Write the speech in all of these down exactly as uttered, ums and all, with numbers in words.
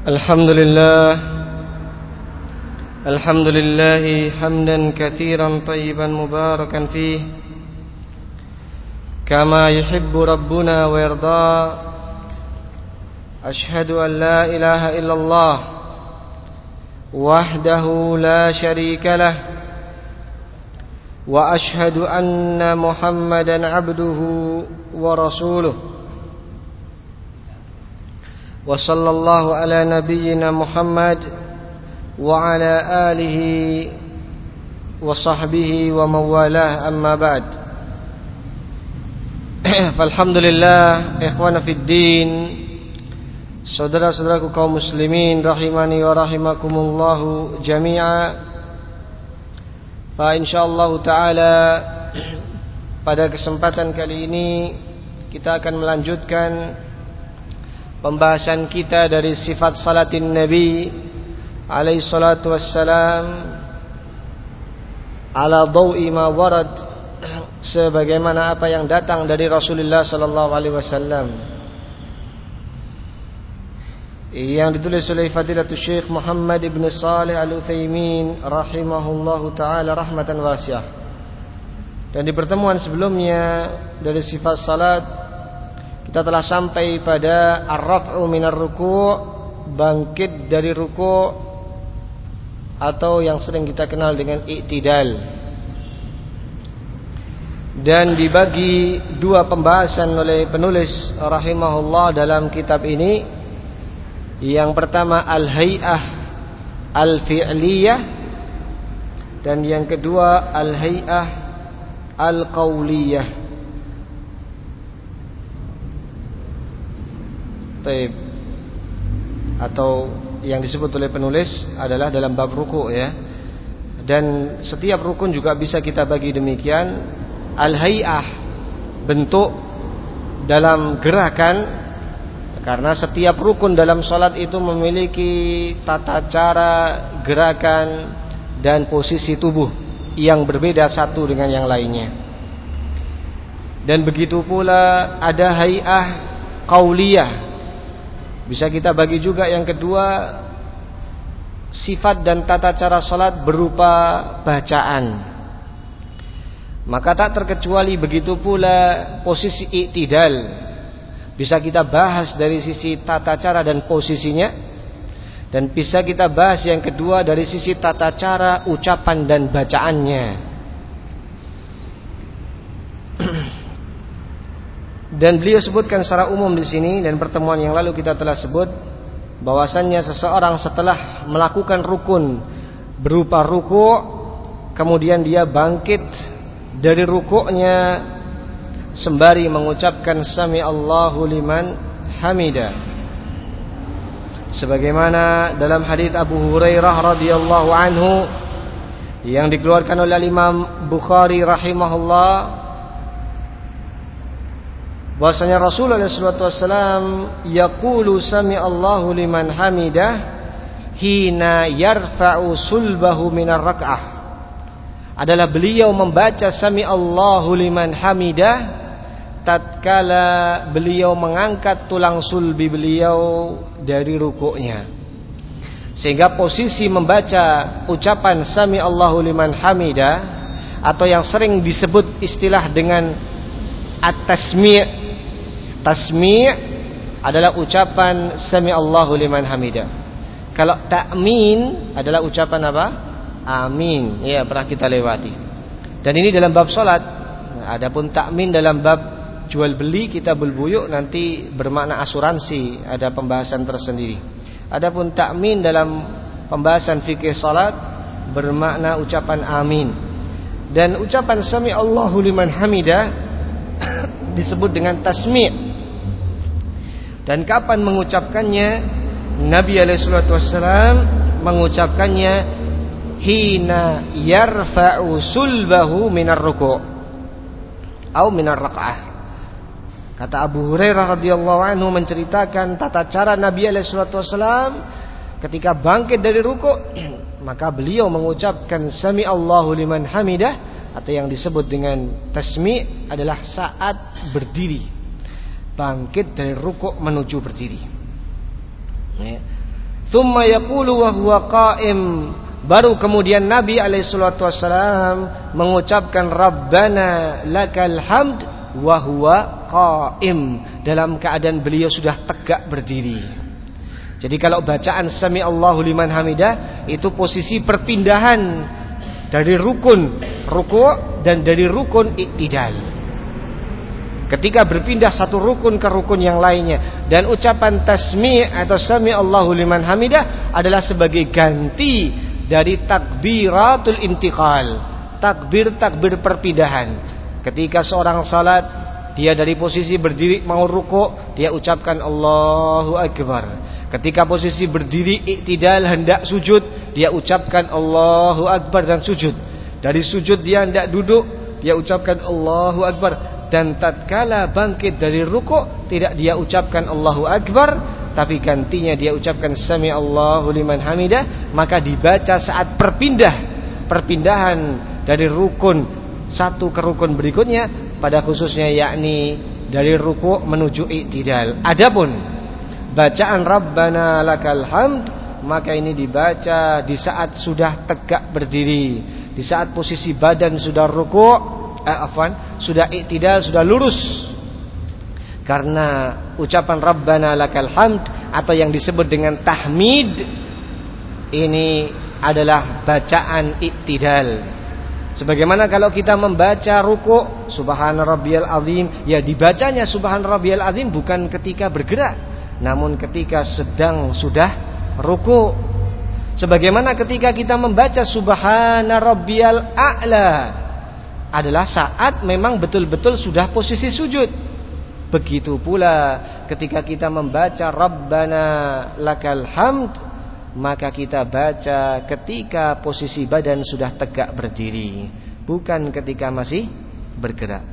الحمد لله الحمد لله حمدا كثيرا طيبا مباركا فيه كما يحب ربنا ويرضى. أشهد أن لا إله إلا الله وحده لا شريك له وأشهد أن محمدا عبده ورسوله وصلى الله على نبينا محمد وعلى آله وصحبه ومن والاه أما بعد. Falhamdulillah, ikhwana fid din, saudara-saudaraku kaum muslimin rahimani wa rahimakumullahu jami'a. Fa insyaallah taala pada kesempatan kali ini kita akan melanjutkan pembahasan kita dari sifat salatin Nabi alaihi salatu wassalam ala dawi ma warad, sebagaimana apa yang datang dari Rasulullah sallallahu alaihi wasallam, yang ditulis oleh Fadilatul Syekh Muhammad ibn Salih Al-Utsaimin rahimahullahu taala rahmatan wasi'ah. Dan di pertemuan sebelumnya dari sifat salat kita telah sampai pada ar-raf'u minar ruku', bangkit dari ruku', atau yang sering kita kenal dengan i'tidal. Dan dibagi dua pembahasan oleh penulis rahimahullah dalam kitab ini. Yang pertama al-hay'ah al-fi'liyah, dan yang kedua al-hay'ah al-qawliyah. Taib, atau yang disebut oleh penulis adalah dalam bab ruku' ya. Dan setiap rukun juga bisa kita bagi demikian. Al-hay'ah, bentuk dalam gerakan, karena setiap rukun dalam salat itu memiliki tata cara gerakan dan posisi tubuh yang berbeda satu dengan yang lainnya. Dan begitu pula ada hay'ah qauliyah, bisa kita bagi juga yang kedua, sifat dan tata cara salat berupa bacaan. Maka tak terkecuali begitu pula posisi i'tidal, bisa kita bahas dari sisi tata cara dan posisinya, dan bisa kita bahas yang kedua dari sisi tata cara ucapan dan bacaannya. Dan beliau sebutkan secara umum di sini, dan pertemuan yang lalu kita telah sebut bahwasannya seseorang setelah melakukan rukun berupa ruku', kemudian dia bangkit dari rukuknya sembari mengucapkan sami Allahu liman hamida, sebagaimana dalam hadis Abu Hurairah radhiyallahu anhu yang dikeluarkan oleh Imam Bukhari rahimahullah, bahwasanya Rasulullah sallallahu alaihi wasallam yaqulu sami Allahu liman hamidah hina yarfa'u sulbahu minar rak'ah, adalah beliau membaca sami Allahu liman hamidah tatkala beliau mengangkat tulang sulbi beliau dari rukuknya. Sehingga posisi membaca ucapan sami Allahu liman hamidah, atau yang sering disebut istilah dengan at-tasmi', tasmi' adalah ucapan sami Allahu liman hamidah. Kalau ta'min adalah ucapan apa? Amin. Ya, pernah kita lewati. Dan ini dalam bab salat. Adapun ta'min dalam bab jual beli kitabul buyu' nanti bermakna asuransi, ada pembahasan tersendiri. Adapun ta'min dalam pembahasan fikih salat bermakna ucapan amin. Dan ucapan sami Allahu liman hamidah disebut dengan tasmi'. Dan kapan mengucapkannya? Nabi alaihi salatu wassalam mengucapkannya hina yarfa'u sulbahu minar ruku' atau minar rak'ah. Kata Abu Hurairah radhiyallahu anhu menceritakan tata cara Nabi alaihi salatu wassalam ketika bangkit dari ruku', maka beliau mengucapkan sami Allahu liman hamidah, atau yang disebut dengan tasmi' adalah saat berdiri, bangkit dari rukuk menuju berdiri. Ya. Tsumma yaqulu wa huwa qa'im. Baru kemudian Nabi alaihi salatu wasallam mengucapkan Rabbana lakal hamd wa huwa qa'im, dalam keadaan beliau sudah tegak berdiri. Jadi kalau bacaan Sami Allahu liman hamidah itu posisi perpindahan dari rukun ruku' dan dari rukun i'tidal. Ketika berpindah satu rukun ke rukun yang lainnya, dan ucapan tasmi' atau Sami Allahu liman hamidah adalah sebagai ganti dari takbiratul intiqal, takbir-takbir perpindahan. Ketika seorang salat, dia dari posisi berdiri mau ruku', dia ucapkan Allahu Akbar. Ketika posisi berdiri i'tidal hendak sujud, dia ucapkan Allahu Akbar dan sujud. Dari sujud dia hendak duduk, dia ucapkan Allahu Akbar. Dan tatkala bangkit dari ruku' tidak dia ucapkan Allahu Akbar, tapi gantinya dia ucapkan Sami Allahu liman hamidah. Maka dibaca saat perpindah, perpindahan dari rukun satu ke rukun berikutnya, pada khususnya yakni dari ruku' menuju i'tidal. Adapun bacaan Rabbana lakal hamd, maka ini dibaca di saat sudah tegak berdiri, di saat posisi badan sudah ruku', Eh, afwan, sudah i'tidal, sudah lurus. Karena ucapan Rabbana lakal hamd atau yang disebut dengan tahmid ini adalah bacaan i'tidal. Sebagaimana kalau kita membaca ruku' Subhana rabbiyal azim, ya dibacanya Subhana rabbiyal azim bukan ketika bergerak, namun ketika sedang sudah ruku'. Sebagaimana ketika kita membaca Subhana rabbiyal a'la adalah saat memang betul-betul sudah posisi sujud. Begitu pula ketika kita membaca Rabbana lakal hamd, maka kita baca ketika posisi badan sudah tegak berdiri, bukan ketika masih bergerak.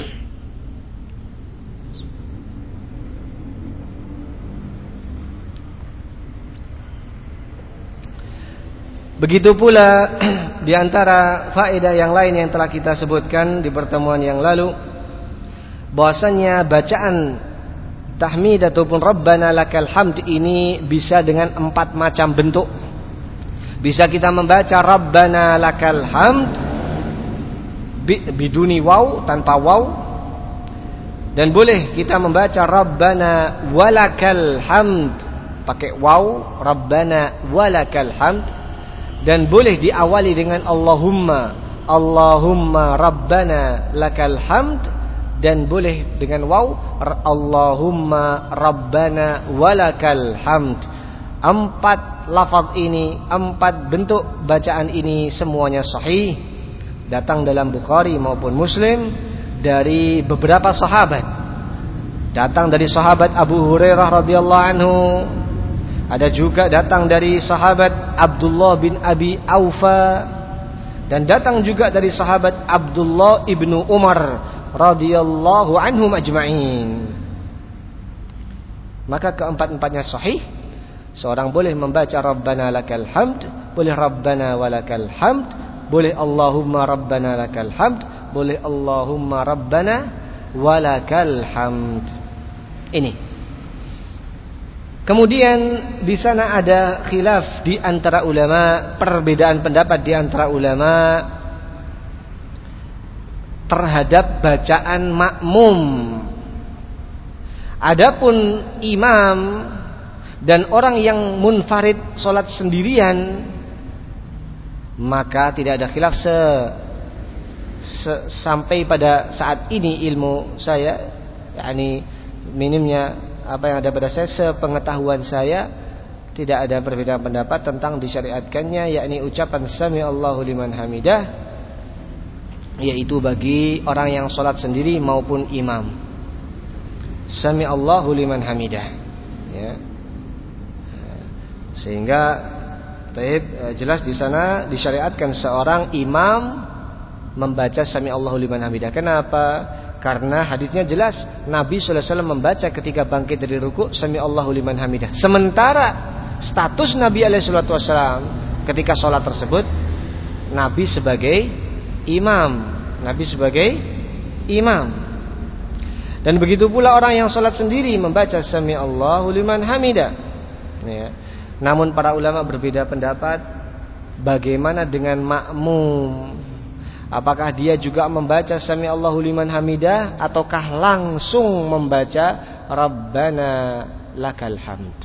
Begitu pula di antara faedah yang lain yang telah kita sebutkan di pertemuan yang lalu, bahwasanya bacaan tahmid ataupun Rabbana lakal hamd ini bisa dengan empat macam bentuk. Bisa kita membaca Rabbana lakal hamd biduni waw, tanpa waw, dan boleh kita membaca Rabbana walakal hamd pakai waw, Rabbana walakal hamd. Dan boleh diawali dengan Allahumma, Allahumma Rabbana lakal hamd. Dan boleh dengan waw, Allahumma Rabbana walakal hamd. Empat lafaz ini, empat bentuk bacaan ini semuanya sahih, datang dalam Bukhari maupun Muslim dari beberapa sahabat. Datang dari sahabat Abu Hurairah radhiyallahu anhu, ada juga datang dari sahabat Abdullah bin Abi Aufa, dan datang juga dari sahabat Abdullah ibnu Umar radhiyallahu anhum ajma'in. Maka keempat-empatnya sahih. Seorang boleh membaca Rabbana lakal hamd, boleh Rabbana walakal hamd, boleh Allahumma Rabbana lakal hamd, boleh Allahumma Rabbana walakal hamd. Ini. Kemudian di sana ada khilaf di antara ulama, perbedaan pendapat di antara ulama terhadap bacaan makmum. Adapun imam dan orang yang munfarid salat sendirian, maka tidak ada khilaf se, se sampai pada saat ini ilmu saya, yakni minimnya apa yang ada pada saya, sepengetahuan saya tidak ada perbedaan pendapat tentang disyariatkannya yakni ucapan Sami Allahu liman hamidah, yaitu bagi orang yang sholat sendiri maupun imam. Sami Allahu liman hamidah, ya. Sehingga taib, jelas di sana disyariatkan seorang imam membaca Sami Allahu liman hamidah. Kenapa? Karena hadisnya jelas, Nabi sallallahu alaihi wasallam membaca ketika bangkit dari ruku' Sami Allahu liman hamidah. Sementara status Nabi alaihi wasallam ketika sholat tersebut, Nabi sebagai imam, Nabi sebagai imam. Dan begitu pula orang yang sholat sendiri membaca Sami Allahu liman hamidah, ya. Namun para ulama berbeda pendapat bagaimana dengan makmum. Apakah dia juga membaca Sami Allahu liman hamidah ataukah langsung membaca Rabbana lakal hamd.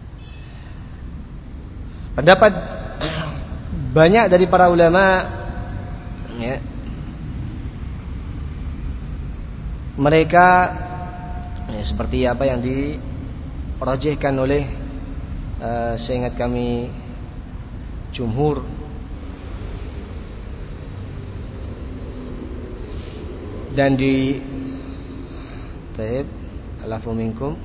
Pendapat banyak dari para ulama ya, mereka ya, seperti apa yang dirajihkan oleh uh, seingat kami jumhur, dan di taib alafu minkum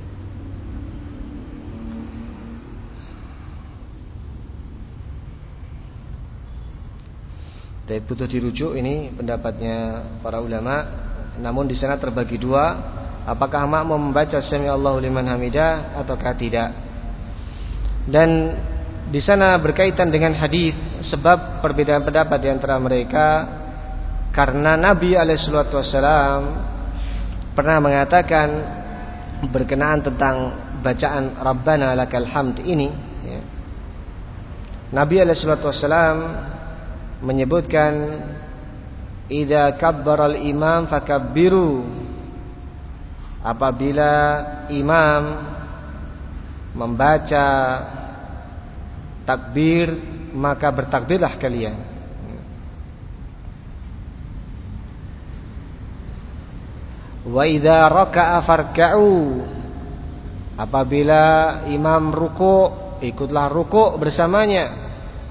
taib butuh dirujuk. Ini pendapatnya para ulama. Namun di sana terbagi dua, apakah makmum membaca Sami Allahu liman hamidah ataukah tidak. Dan di sana berkaitan dengan hadis, sebab perbedaan pendapat di antara mereka karena Nabi alaihi salatu wasallam pernah mengatakan berkenaan tentang bacaan Rabbana lakal hamd ini ya. Nabi alaihi salatu wasallam menyebutkan idza kabbara al-imam fakabbiru, apabila imam membaca takbir maka bertakbirlah kalian. Wa idza raka'a farka'u, apabila imam ruku' ikutlah ruku' bersamanya.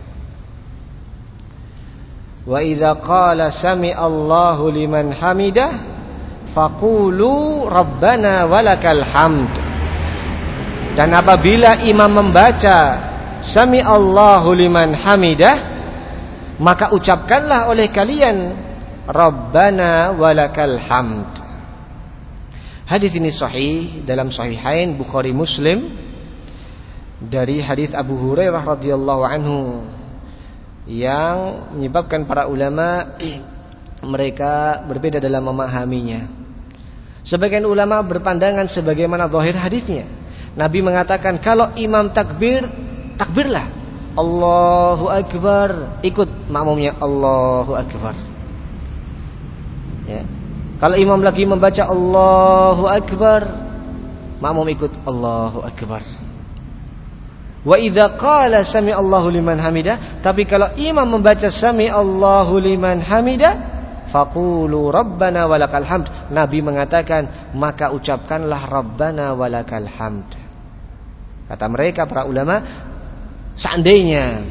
Wa idza qala sami Allahu liman hamidah faqulu rabbana walakal hamd, dan apabila imam membaca sami Allahu liman hamidah maka ucapkanlah oleh kalian rabbana walakal hamd. Hadis ini sahih dalam sahihain Bukhari Muslim dari hadis Abu Hurairah radhiyallahu anhu, yang menyebabkan para ulama mereka berbeda dalam memahaminya. Sebagian ulama berpandangan sebagaimana zahir hadisnya. Nabi mengatakan kalau imam takbir, takbirlah Allahu Akbar, ikut makmumnya Allahu Akbar ya. Kalau imam lagi membaca Allahu Akbar, makmum ikut Allahu Akbar. Wa idza qala sami Allahu liman hamidah, tapi kalau imam membaca sami Allahu liman hamidah faqulu rabbana walakal hamd, Nabi mengatakan maka ucapkanlah rabbana walakal hamd. Kata mereka para ulama, seandainya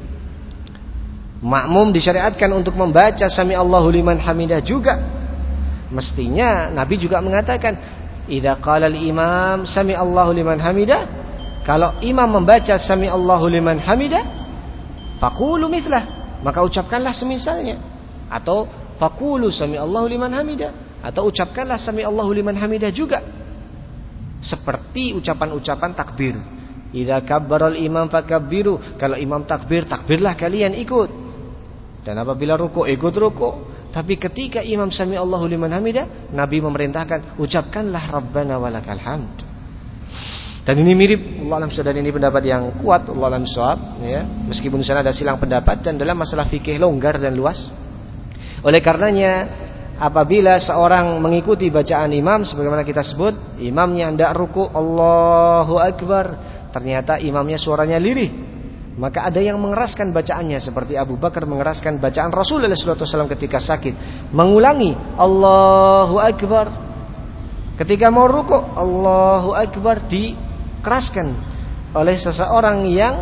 makmum disyariatkan untuk membaca sami Allahu liman hamidah juga, mestinya Nabi juga mengatakan idza qala al-imam sami Allahu liman hamidah, kalau imam membaca sami Allahu liman hamidah faqulu mithlah, maka ucapkanlah semisalnya, atau faqulu sami Allahu liman hamidah, atau ucapkanlah sami Allahu liman hamidah juga, seperti ucapan-ucapan takbir. Idza kabbaral imam fakabbiru, kalau imam takbir, takbirlah kalian ikut, dan apabila ruku' ikut ruku'. Tapi ketika imam sami Allahu liman hamidah, Nabi memerintahkan ucapkanlah rabbana walakal hamd. Dan ini mirip, Allah alam sadar, ini pendapat yang kuat, Allah alam shawab ya. Meskipun di sana ada silang pendapat, dan dalam masalah fikih longgar dan luas. Oleh karenanya apabila seorang mengikuti bacaan imam, sebagaimana kita sebut, imamnya hendak ruku' Allahu Akbar, ternyata imamnya suaranya lirih, maka ada yang mengeraskan bacaannya, seperti Abu Bakar mengeraskan bacaan Rasulullah shallallahu alaihi wasallam ketika sakit, mengulangi Allahu Akbar. Ketika mau ruku' Allahu Akbar dikeraskan oleh seseorang yang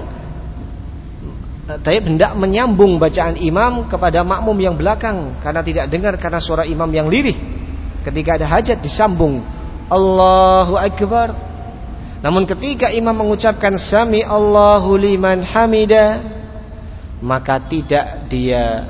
taib hendak menyambung bacaan imam kepada makmum yang belakang, karena tidak dengar karena suara imam yang lirih. Ketika ada hajat disambung Allahu Akbar. Namun ketika imam mengucapkan sami Allahu liman hamidah, maka tidak dia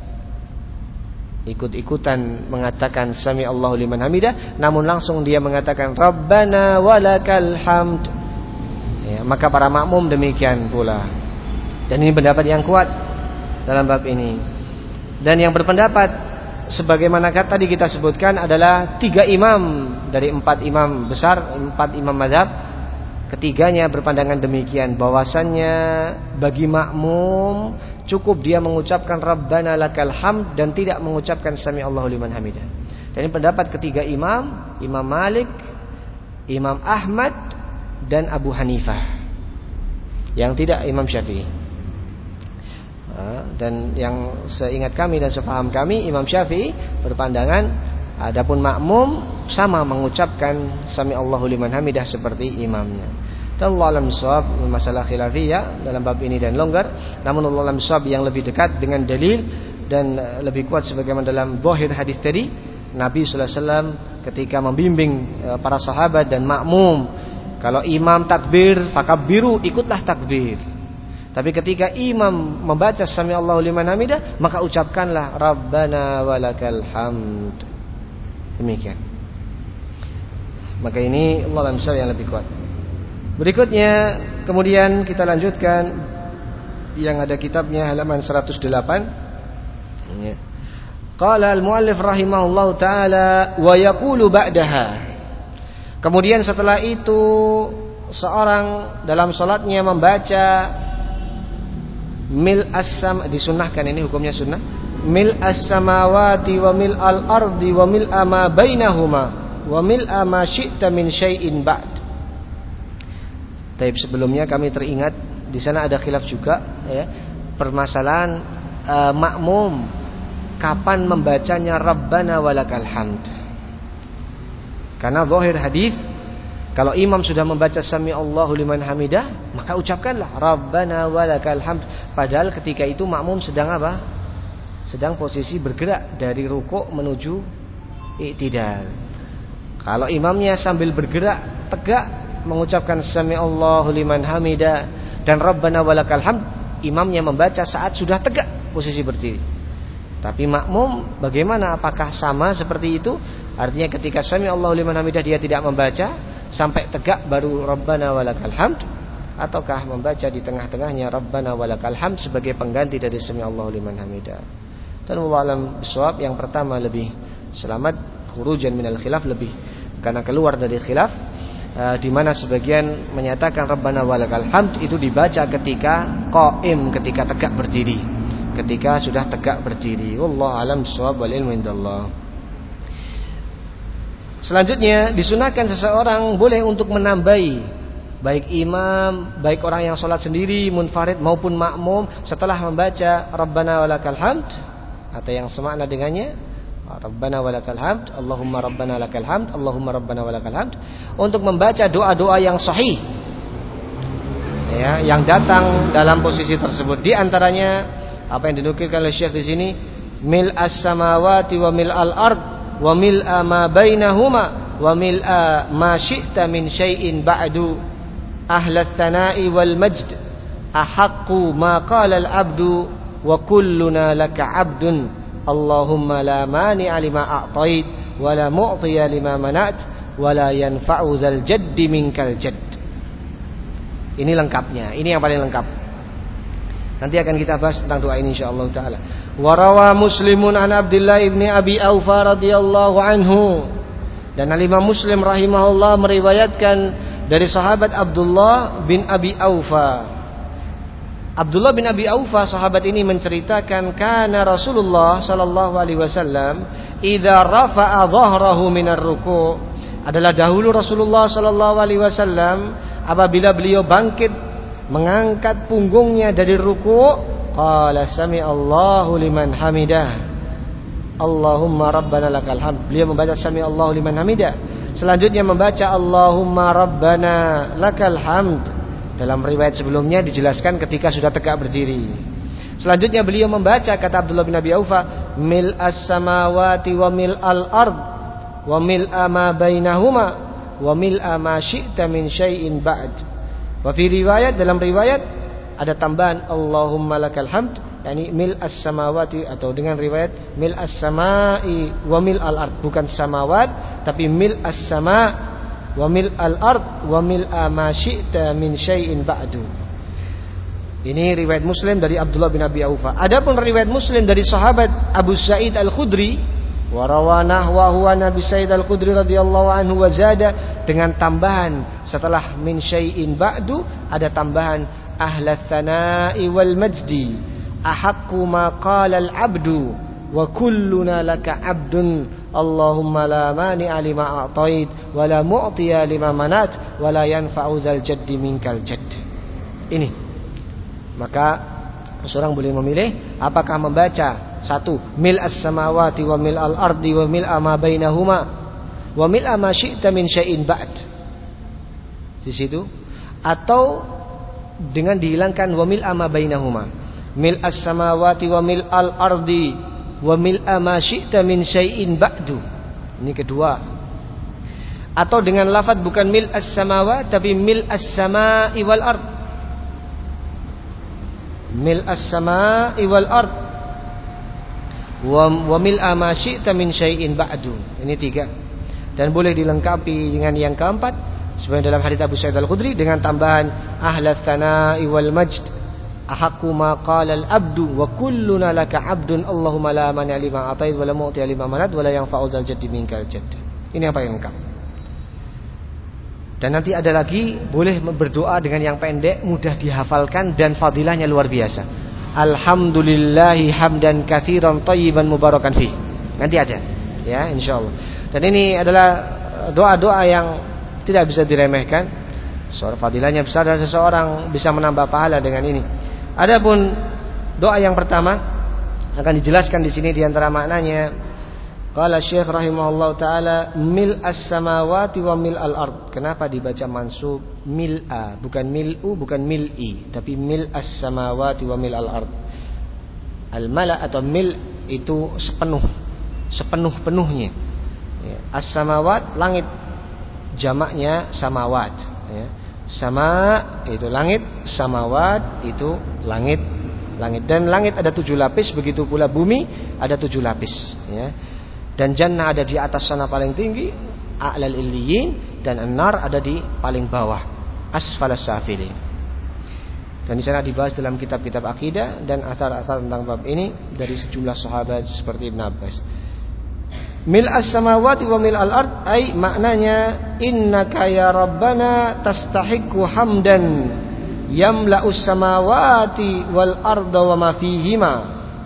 ikut-ikutan mengatakan sami Allahu liman hamidah, namun langsung dia mengatakan rabbana walakal hamd ya, maka para makmum demikian pula. Dan ini pendapat yang kuat dalam bab ini. Dan yang berpendapat sebagaimana tadi kita sebutkan adalah tiga imam dari empat imam besar, empat imam mazhab. ketiganya berpandangan demikian, bahwasannya bagi makmum cukup dia mengucapkan Rabbana lakal hamd dan tidak mengucapkan Sami Allahu liman hamidah. Dan ini pendapat ketiga imam, Imam Malik, Imam Ahmad dan Abu Hanifah. Yang tidak Imam Syafi'i. Dan yang seingat kami dan sepaham kami, Imam Syafi'i berpandangan adapun makmum sama mengucapkan Sami Allahu liman hamidah seperti imamnya. Dan Allah alam shawab, masalah khilafiyah dalam bab ini dan longgar, namun Allah alam shawab yang lebih dekat dengan dalil dan lebih kuat sebagaimana dalam zahir hadis tadi, Nabi sallallahu alaihi wasallam ketika membimbing para sahabat dan makmum, kalau imam takbir fakabbiru, ikutlah takbir. Tapi ketika imam membaca Sami Allahu liman hamidah, maka ucapkanlah Rabbana walakal hamd. Demikian. Maka ini Allah alam shawab yang lebih kuat. Berikutnya kemudian kita lanjutkan yang ada kitabnya halaman seratus delapan. Qala al-muallif rahimahullahu taala wa yaqulu ba'daha. Kemudian setelah itu seorang dalam salatnya membaca mil as-sam, disunnahkan ini hukumnya sunnah, mil as-samawati wa mil al-ardi wa mil ma bainahuma wa mil ma syi'ta min syai'in ba'd. Tapi sebelumnya kami teringat di sana ada khilaf juga ya, permasalahan e, makmum kapan membacanya Rabbana walakal hamd. Karena zahir hadis kalau imam sudah membaca Sami Allahu liman hamidah, maka ucapkanlah Rabbana walakal hamd. Padahal ketika itu makmum sedang apa? Sedang posisi bergerak dari rukuk menuju i'tidal. Kalau imamnya sambil bergerak tegak mengucapkan Sami Allahu liman hamidah dan Rabbana walakal hamd, imamnya membaca saat sudah tegak posisi berdiri. Tapi makmum bagaimana, apakah sama seperti itu? Artinya ketika Sami Allahu liman hamidah dia tidak membaca sampai tegak baru Rabbana walakal hamd, ataukah membaca di tengah-tengahnya Rabbana walakal hamd sebagai pengganti dari Sami Allahu liman hamidah? Dan wallahu alam bisawab, yang pertama lebih selamat, khurujan minal khilaf, lebih karena keluar dari khilaf, uh, di mana sebagian menyatakan Rabbana walakal hamd itu dibaca ketika qaim, ketika tegak berdiri, ketika sudah tegak berdiri. Wallahu alam bisawab wal ilmu indallah. Selanjutnya disunahkan seseorang boleh untuk menambahi, baik imam, baik orang yang sholat sendiri, munfarid maupun makmum, setelah membaca Rabbana walakal hamd atau yang semakna dengannya Rabbana walakal hamd, Allahumma Rabbana lakal hamd, Allahumma Rabbana walakal hamd, untuk membaca doa-doa yang sahih ya, yang datang dalam posisi tersebut. Di antaranya apa yang dinukilkan oleh Syekh di sini, mil as-samawati wa mil al-ard wa mil ma bainahuma wa mil ma syi'ta min syai'in ba'du ahlas tsana'i wal majd ahaqqu ma qala al-'abdu wa kulluna laka 'abdun Allahumma la mani'a lima a'tait wa la mu'tiya lima mana'at wa la yanfa'u dzal jaddi minkal jadd. Ini lengkapnya, ini yang paling lengkap. Nanti akan kita bahas tentang doa ini insyaallah taala. Wa rawa Muslimun an Abdullah ibni Abi Aufa radhiyallahu anhu, dan Imam Muslim rahimahullah meriwayatkan dari sahabat Abdullah bin Abi Aufa. Abdullah bin Abi Aufa, sahabat ini menceritakan, kana Rasulullah sallallahu alaihi wasallam idza rafa'a dhahrahu minar ruku', adalah dahulu Rasulullah sallallahu alaihi wasallam apabila beliau bangkit mengangkat punggungnya dari ruku', qala sami Allahu liman hamidah, Allahumma rabbana lakal hamd. Beliau membaca sami Allahu liman hamidah, selanjutnya membaca Allahumma rabbana lakal hamd. Dalam riwayat sebelumnya dijelaskan ketika sudah tegak berdiri. Selanjutnya beliau membaca, kata Abdullah bin Abi Aufa, mil as-samawati wa mil al-ard wa mil ma bainahuma wa mil ma syi'ta min syai'in ba'd. Wa fi riwayat, dalam riwayat ada tambahan Allahumma lakal hamd, yakni mil as-samawati, atau dengan riwayat mil as-samai wa mil al-ard, bukan samawat tapi mil as-sama wa mil al-ard wa mil ma syi'ta min syai'in ba'du. Ini riwayat Muslim dari Abdullah bin Abi Aufa. Adapun riwayat Muslim dari sahabat Abu Sa'id Al-Khudri, Wa rawana wa huwa Nabi Sayyid Al-Khudri radhiyallahu anhu wa zada, dengan tambahan setelah min syai'in ba'du ada tambahan ahlat tsana'i wal majdi ahaqqu ma qala al-'abdu wa kulluna laka 'abdun Allahumma la mani'a lima a'tait wa la mu'tiya lima manat wa la yanfa'u zal jaddi minkal jadd. Ini maka seorang boleh memilih apakah membaca satu mil as-samawati wa mil al-ardi wa mil ma bainahuma wa mil ma syi'ta min syai'in ba'd di situ, atau dengan dihilangkan wa mil ma bainahuma, mil as-samawati wa mil al-ardi wa mil ma syi'ta min syai'in ba'du. Ini kedua. Atau dengan lafaz bukan mil as-samawati tapi mil as-sama'i wal ard, mil as-sama'i wal ard wa mil ma syi'ta min syai'in ba'du. Ini tiga. Dan boleh dilengkapi dengan yang keempat seperti dalam hadis Abu Sa'id Al-Khudri dengan tambahan ahlas tsana'i wal majd ahaqqu ma qala al-'abdu wa kulluna laka 'abdun Allahumma la mani'a lima atait wa la mu'tiya lima manat wa la yanfa'u zal jaddi minkal jadd. Ini yang paling lengkap. Dan nanti ada lagi boleh berdoa dengan yang pendek, mudah dihafalkan dan fadilahnya luar biasa. Alhamdulillahi hamdan katsiran thayyiban mubarakan fi. Nanti ada ya insyaallah. Dan ini adalah doa-doa yang tidak bisa diremehkan. Soal fadilahnya besar dan seseorang bisa menambah pahala dengan ini. Adapun doa yang pertama akan dijelaskan di sini di antara maknanya. Qala Syekh rahimahullah taala mil as-samawati wa mil al-ard. Kenapa dibaca mansub mil'a, bukan mil'u, bukan mil'i, tapi mil as-samawati wa mil al-ard. Al-mala atau mil itu sepenuh, sepenuh-penuhnya. Ya. As-samawat langit, jamaknya samawat. Ya. Sama itu langit, samawat itu langit, langit. Dan langit ada tujuh lapis, begitu pula bumi ada tujuh lapis. Ya. Dan jannah ada di atas sana paling tinggi, a'lal illiyin, dan an-nar ada di paling bawah, asfalas safilin. Dan di sana dibahas dalam kitab-kitab akidah dan asar-asar tentang bab ini dari sejumlah sahabat seperti Ibn Abbas. Mil as-samawati wa mil al-ard ay maknanya innaka ya rabbana tastahiqqu hamdan yamla'us samawati wal arda wa ma fihima.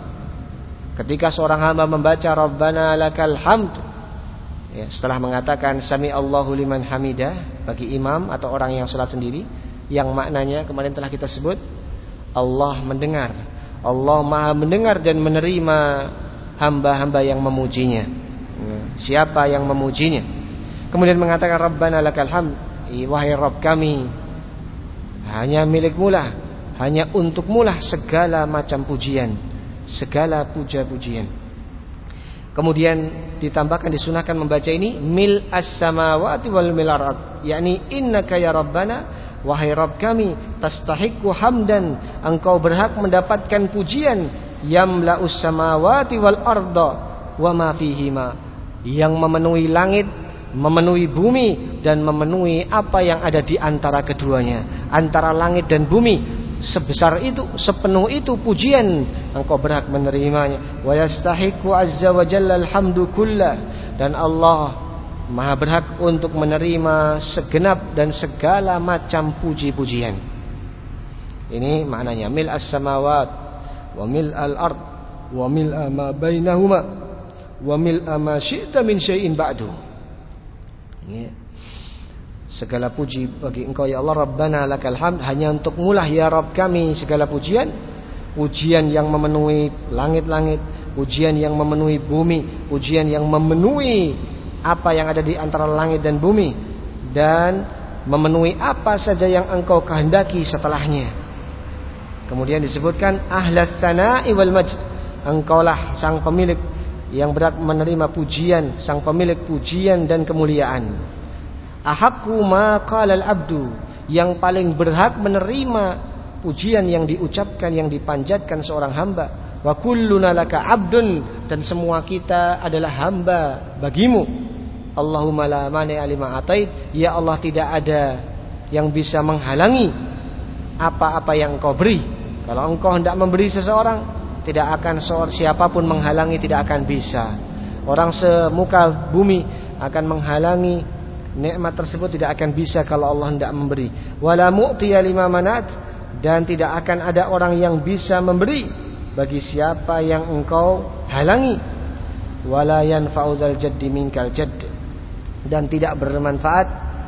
Ketika seorang hamba membaca Rabbana lakal hamd, ya, setelah mengatakan Sami Allahu liman hamidah bagi imam atau orang yang sholat sendiri, yang maknanya kemarin telah kita sebut Allah mendengar, Allah maha mendengar dan menerima hamba-hamba yang memujinya. Siapa yang memujinya? Kemudian mengatakan Rabbana lakal hamd, wahai Rabb kami, hanya milikmu lah, hanya untukmu lah segala macam pujian, segala puja-pujian. Kemudian ditambahkan, disunahkan membaca ini mil as-samawati wal mil al-ard, yakni innaka ya rabbana, wahai Rabb kami, tastahiqqu hamdan, engkau berhak mendapatkan pujian, yamla'us samawati wal arda wa ma fihima, yang memenuhi langit, memenuhi bumi, dan memenuhi apa yang ada di antara keduanya. Antara langit dan bumi sebesar itu, sepenuh itu pujian, engkau berhak menerimanya. Wa yastahiqqu azza wa jalla alhamdu kullah, dan Allah maha berhak untuk menerima segenap dan segala macam puji-pujian. Ini maknanya mil as-samawat wa mil al-ard wa mil ma bainahuma wa mil ma syi'ta min syai'in ba'du. Ya. Segala puji bagi engkau ya Allah, Rabbana lakal hamd, hanya untukmu lah ya Rabb kami segala pujian, pujian yang memenuhi langit-langit, pujian yang memenuhi bumi, pujian yang memenuhi apa yang ada di antara langit dan bumi, dan memenuhi apa saja yang engkau kehendaki setelahnya. Kemudian disebutkan ahlas tsana'i wal majd, engkaulah sang pemilik yang berhak menerima pujian, sang pemilik pujian dan kemuliaan. Ahaqqu ma qala al-'abdu, yang paling berhak menerima pujian yang diucapkan, yang dipanjatkan seorang hamba. Wa kulluna laka 'abdun, dan semua kita adalah hamba bagimu. Allahumma la mani'a lima atait, ya Allah tidak ada yang bisa menghalangi apa-apa yang engkau beri. Kalau engkau hendak memberi seseorang, tidak akan siapapun menghalangi, tidak akan bisa. orang semuka bumi akan menghalangi nikmat tersebut, tidak akan bisa kalau Allah tidak memberi. Wala mu'tiya lima manat, dan tidak akan ada orang yang bisa memberi bagi siapa yang engkau halangi. Wala yanfa'u zal jaddi minkal jadd, dan tidak bermanfaat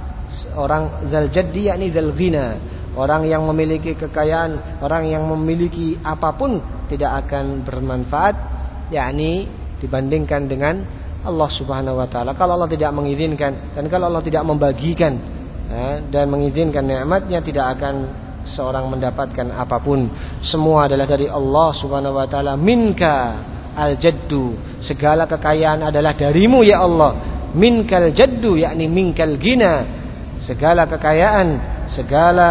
orang zal jaddi yakni zal ghina, orang yang memiliki kekayaan, orang yang memiliki apapun tidak akan bermanfaat, yakni dibandingkan dengan Allah Subhanahu wa taala. Kalau Allah tidak mengizinkan dan kalau Allah tidak membagikan ya, dan mengizinkan nikmatnya, tidak akan seorang mendapatkan apapun. Semua adalah dari Allah Subhanahu wa taala. Minka al-jaddu, segala kekayaan adalah darimu ya Allah. Minkal jaddu yakni minkal gina, segala kekayaan, segala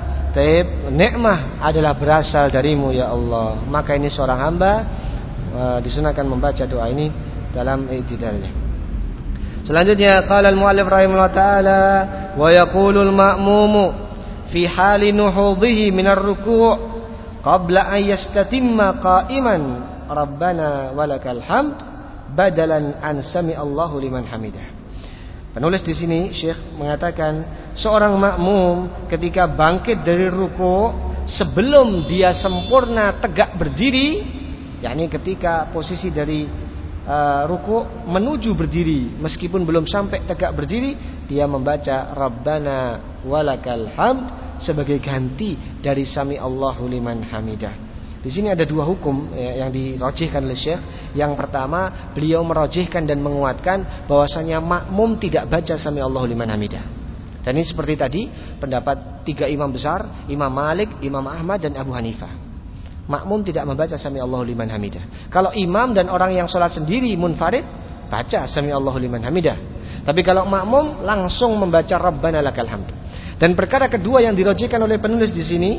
taib nikmah adalah berasal darimu ya Allah. Maka ini seorang hamba uh, disunahkan membaca doa ini dalam i'tidalnya. Selanjutnya qala al-muallif rahimahullah taala wa yaqulul ma'mumu fi hali nuhudhihi minar ruku' qabla an yastatimma qa'iman rabbana walakal hamd badalan an sami Allahu liman hamidah. Penulis di sini Syekh mengatakan seorang makmum ketika bangkit dari ruku' sebelum dia sempurna tegak berdiri, yakni ketika posisi dari uh, ruku' menuju berdiri, meskipun belum sampai tegak berdiri, dia membaca Rabbana walakal hamd sebagai ganti dari sami Allahu liman hamidah. Di sini ada dua hukum ya, yang dirojihkan oleh Syekh. Yang pertama, beliau merojihkan dan menguatkan bahwasanya makmum tidak baca sami Allahu liman hamidah. Dan ini seperti tadi pendapat tiga imam besar, Imam Malik, Imam Ahmad dan Abu Hanifah. Makmum tidak membaca sami Allahu liman hamidah. Kalau imam dan orang yang sholat sendiri munfarid, baca sami Allahu liman hamidah. Tapi kalau makmum langsung membaca Rabbana lakal hamd. Dan perkara kedua yang dirojihkan oleh penulis di sini,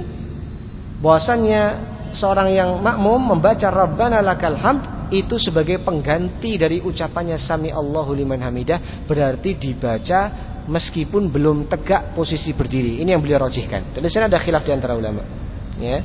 bahwasanya seorang yang makmum membaca Rabbana lakal hamd itu sebagai pengganti dari ucapannya sami Allahu liman hamidah, berarti dibaca meskipun belum tegak posisi berdiri. Ini yang beliau rojihkan. Dan di sana ada khilaf di antara ulama. Ya.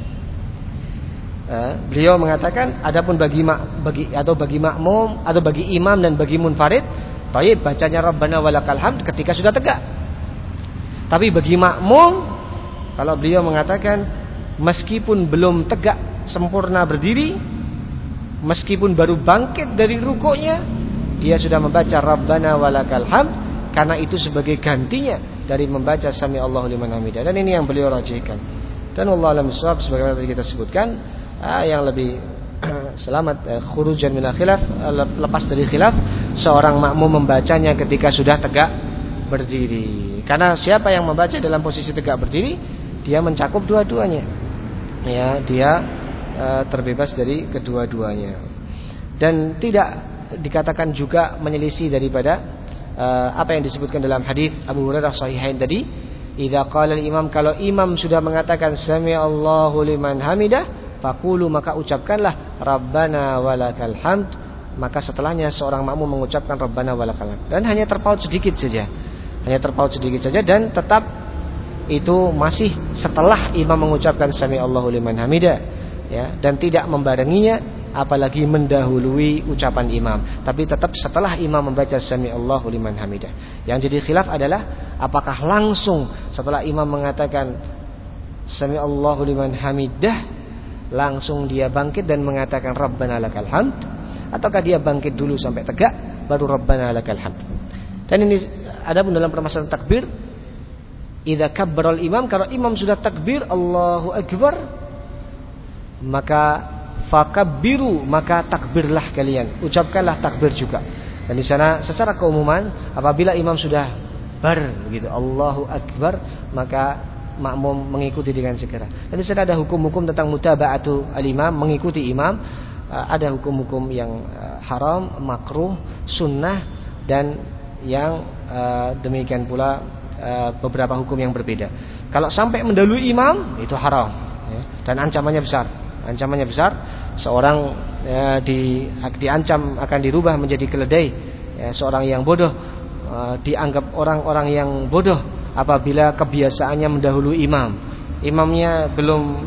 Uh, beliau mengatakan adapun bagi mak, bagi atau bagi makmum atau bagi imam dan bagi munfarid, baik bacanya Rabbana walakal hamd ketika sudah tegak. Tapi bagi makmum, kalau beliau mengatakan meskipun belum tegak sempurna berdiri, meskipun baru bangkit dari rukuknya, dia sudah membaca Rabbana walakal hamd, karena itu sebagai gantinya dari membaca sami Allahu liman hamidah. Dan ini yang beliau rajihkan. Dan wallahu a'lam bishawab, sebagaimana tadi kita sebutkan, yang lebih selamat khurujan minal khilaf, lepas dari khilaf, seorang makmum membacanya ketika sudah tegak berdiri. Karena siapa yang membaca dalam posisi tegak berdiri, dia mencakup dua-duanya. Ya, dia e, terbebas dari kedua-duanya. Dan tidak dikatakan juga menyelisih daripada e, apa yang disebutkan dalam hadis Abu Hurairah sahihain tadi, idza qala al-imam, kalau imam sudah mengatakan sami Allahu liman hamidah, faqulu, maka ucapkanlah Rabbana walakal hamd, maka setelahnya seorang makmum mengucapkan Rabbana walakal hamd. Dan hanya terpaut sedikit saja. Hanya terpaut sedikit saja dan tetap itu masih setelah imam mengucapkan sami Allahu liman hamidah, ya, dan tidak membarenginya apalagi mendahului ucapan imam, tapi tetap setelah imam membaca sami Allahu liman hamidah. Yang jadi khilaf adalah apakah langsung setelah imam mengatakan sami Allahu liman hamidah langsung dia bangkit dan mengatakan Rabbana lakal hamd, ataukah dia bangkit dulu sampai tegak baru Rabbana lakal hamd. Dan ini ada pun dalam permasalahan takbir, idza kabbaral imam, kalau imam sudah takbir Allahu akbar, maka fakabbiru, maka takbirlah kalian, ucapkanlah takbir juga. Dan di sana secara keumuman apabila imam sudah bar begitu Allahu akbar, maka makmum mengikuti dengan segera. Dan di sana ada hukum-hukum tentang mutaba'atu al-imam, mengikuti imam. Ada hukum-hukum yang haram, makruh, sunnah, dan yang demikian pula beberapa hukum yang berbeda. Kalau sampai mendahului imam itu haram, ya, dan ancamannya besar. Ancamannya besar. Seorang ya, di, diancam akan dirubah menjadi keledai. Ya, seorang yang bodoh uh, dianggap orang-orang yang bodoh apabila kebiasaannya mendahului imam. Imamnya belum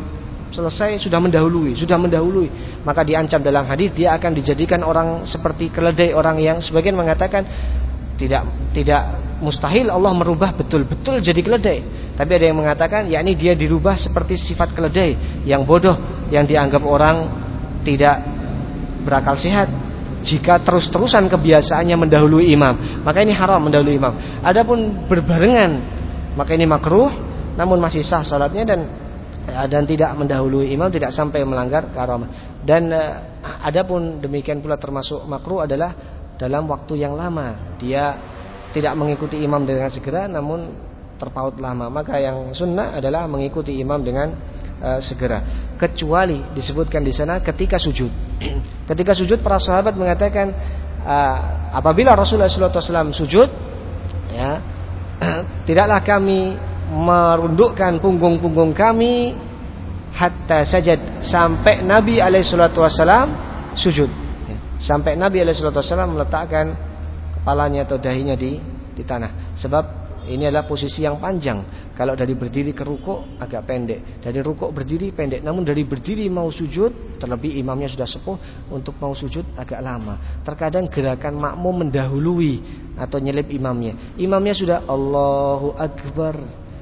selesai sudah mendahului, sudah mendahului, maka diancam dalam hadis dia akan dijadikan orang seperti keledai. Orang yang sebagian mengatakan tidak tidak mustahil Allah merubah betul-betul jadi keledai. Tapi ada yang mengatakan yakni dia dirubah seperti sifat keledai yang bodoh, yang dianggap orang tidak berakal sehat. Jika terus-terusan kebiasaannya mendahului imam, maka ini haram mendahului imam. Adapun berbarengan, maka ini makruh, namun masih sah salatnya dan dan tidak mendahului imam, tidak sampai melanggar keharaman. Dan uh, adapun demikian pula termasuk makruh adalah dalam waktu yang lama. Dia tidak mengikuti imam dengan segera, namun terpaut lama. Maka yang sunnah adalah mengikuti imam dengan uh, segera. Kecuali disebutkan di sana ketika sujud. Ketika sujud para sahabat mengatakan uh, apabila Rasulullah shallallahu alaihi wasallam sujud, ya, tidaklah kami merundukkan punggung-punggung kami hatta sajad, sampai Nabi alaihi salatu wasallam sujud, ya, sampai Nabi alaihi salatu wasallam meletakkan kepalanya atau dahinya di di tanah. Sebab ini adalah posisi yang panjang. Kalau dari berdiri ke rukuk agak pendek, dari rukuk berdiri pendek, namun dari berdiri mau sujud, terlebih imamnya sudah sepuh, untuk mau sujud agak lama. Terkadang gerakan makmum mendahului atau nyelip imamnya. Imamnya sudah Allahu Akbar,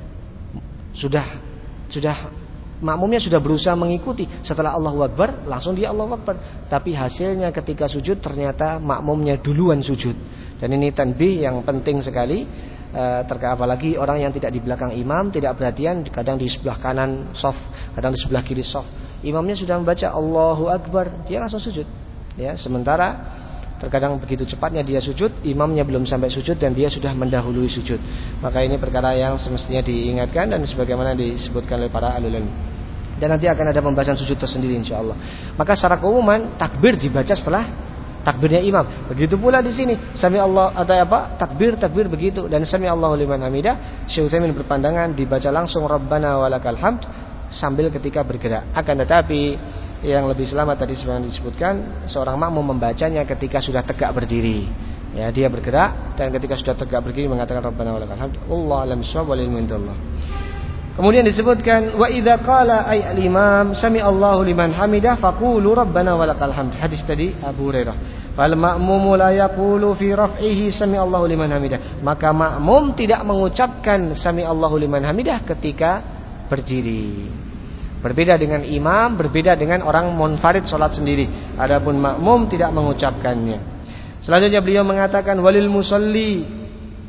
sudah sudah makmumnya sudah berusaha mengikuti. Setelah Allahu Akbar langsung dia Allahu Akbar, tapi hasilnya ketika sujud ternyata makmumnya duluan sujud. Dan ini tanbih yang penting sekali. Terkait apalagi orang yang tidak di belakang imam, tidak perhatian, kadang di sebelah kanan shaf, kadang di sebelah kiri shaf. Imamnya sudah membaca Allahu Akbar, dia langsung sujud. Ya, sementara terkadang begitu cepatnya dia sujud, imamnya belum sampai sujud dan dia sudah mendahului sujud. Maka ini perkara yang semestinya diingatkan dan sebagaimana disebutkan oleh para ahli ilmu. Dan nanti akan ada pembahasan sujud tersendiri insyaallah. Maka secara keumuman takbir dibaca setelah takbirnya imam. Begitu pula di sini sami Allah atau apa? Takbir takbir begitu, dan sami Allahu liman hamidah. Syekh Utsaimin berpandangan dibaca langsung Rabbana walakal hamd sambil ketika bergerak. Akan tetapi yang lebih selamat tadi sebagaimana disebutkan, seorang makmum membacanya ketika sudah tegak berdiri. Ya, dia bergerak dan ketika sudah tegak berdiri mengatakan Rabbana walakal hamd. Wallahu a'lam bishawab, wal ilmu indallah. Kemudian disebutkan wa idza qala ay al-imam sami Allahu liman hamidah faqulu rabbana walakal hamd. Hadis tadi Abu Hurairah. Fal ma'mumu la yaqulu fi raf'ihi sami Allahu liman hamidah. Maka makmum tidak mengucapkan sami Allahu liman hamidah ketika berdiri. Berbeda dengan imam, berbeda dengan orang munfarid salat sendiri. Adapun makmum tidak mengucapkannya. Selanjutnya beliau mengatakan walil musalli